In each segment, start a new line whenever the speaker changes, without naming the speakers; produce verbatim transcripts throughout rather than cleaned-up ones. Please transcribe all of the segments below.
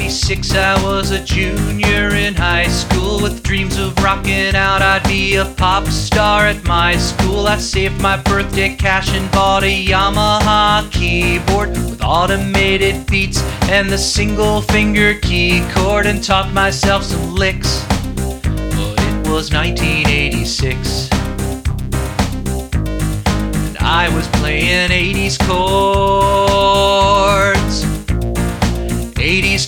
eighty-six, I was a junior in high school with dreams of rocking out. I'd be a pop star at my school. I saved my birthday cash and bought a Yamaha keyboard with automated beats and the single finger keyboard, and taught myself some licks. But it was nineteen eighty-six, and I was playing eighties chords. eighties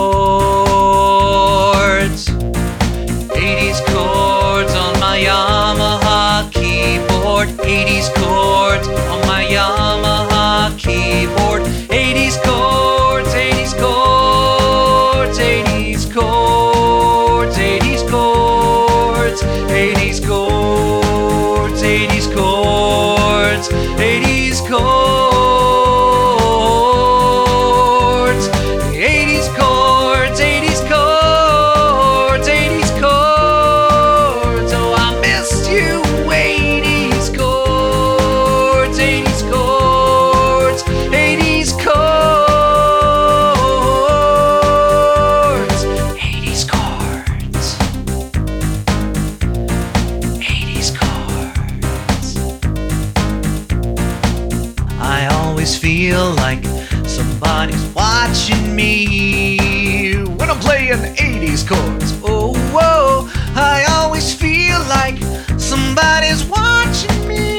chords, eighties chords on my Yamaha keyboard, eighties chords on my Yamaha keyboard, eighties chords, eighties chords, eighties chords, eighties chords, eighties chords, eighties chords, eighties chords. I always feel like somebody's watching me when I'm playing eighties chords. Oh, whoa, I always feel like somebody's watching me.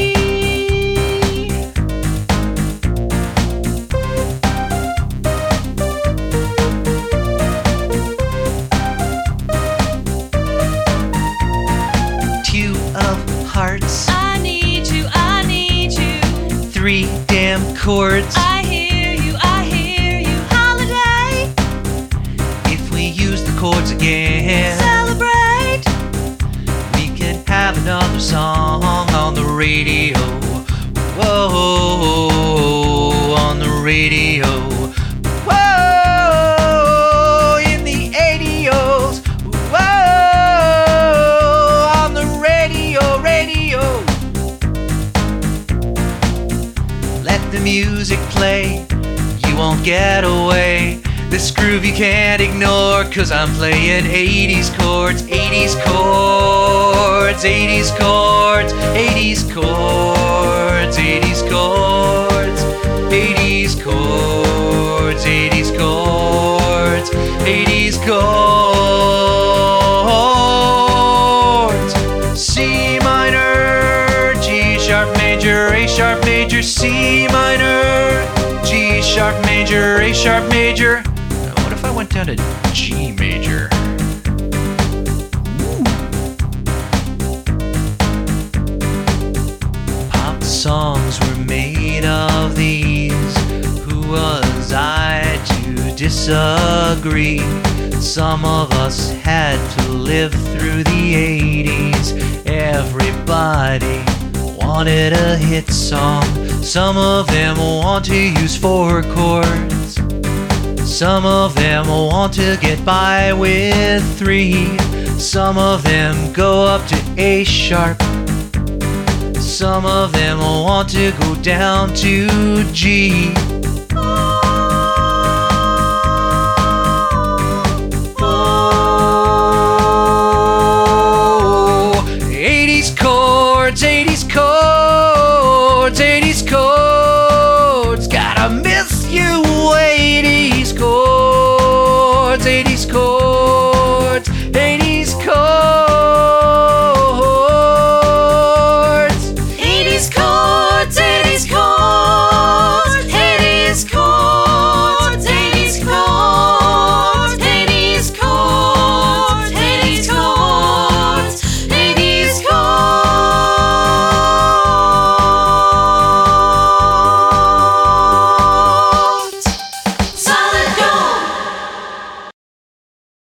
Two of hearts.
I need you, I need you.
Three damn chords.
I hear you, I hear you. Holiday.
If we use the chords again,
Celebrate.
we can have another song on the radio. Whoa, on the radio. Whoa, in the eighties. Whoa, on the radio, radio. Let the music play, you won't get away. This groove you can't ignore, 'cause I'm playing eighties chords, eighties chords, eighties chords, eighties chords, eighties chords, eighties chords, eighties chords, eighties chords. C minor, G sharp major, A sharp major, C minor, G sharp major, A sharp major. Now, what if I went down to G major? Pop songs were made of these. Who was I to disagree? Some of us had to live through the eighties. Everybody wanted a hit song. Some of them want to use four chords. Some of them want to get by with three. Some of them go up to A sharp. Some of them want to go down to G. Oh, eighties chords, eighties chords, eighties chords. Gotta miss you, eighties chords, eighties chords.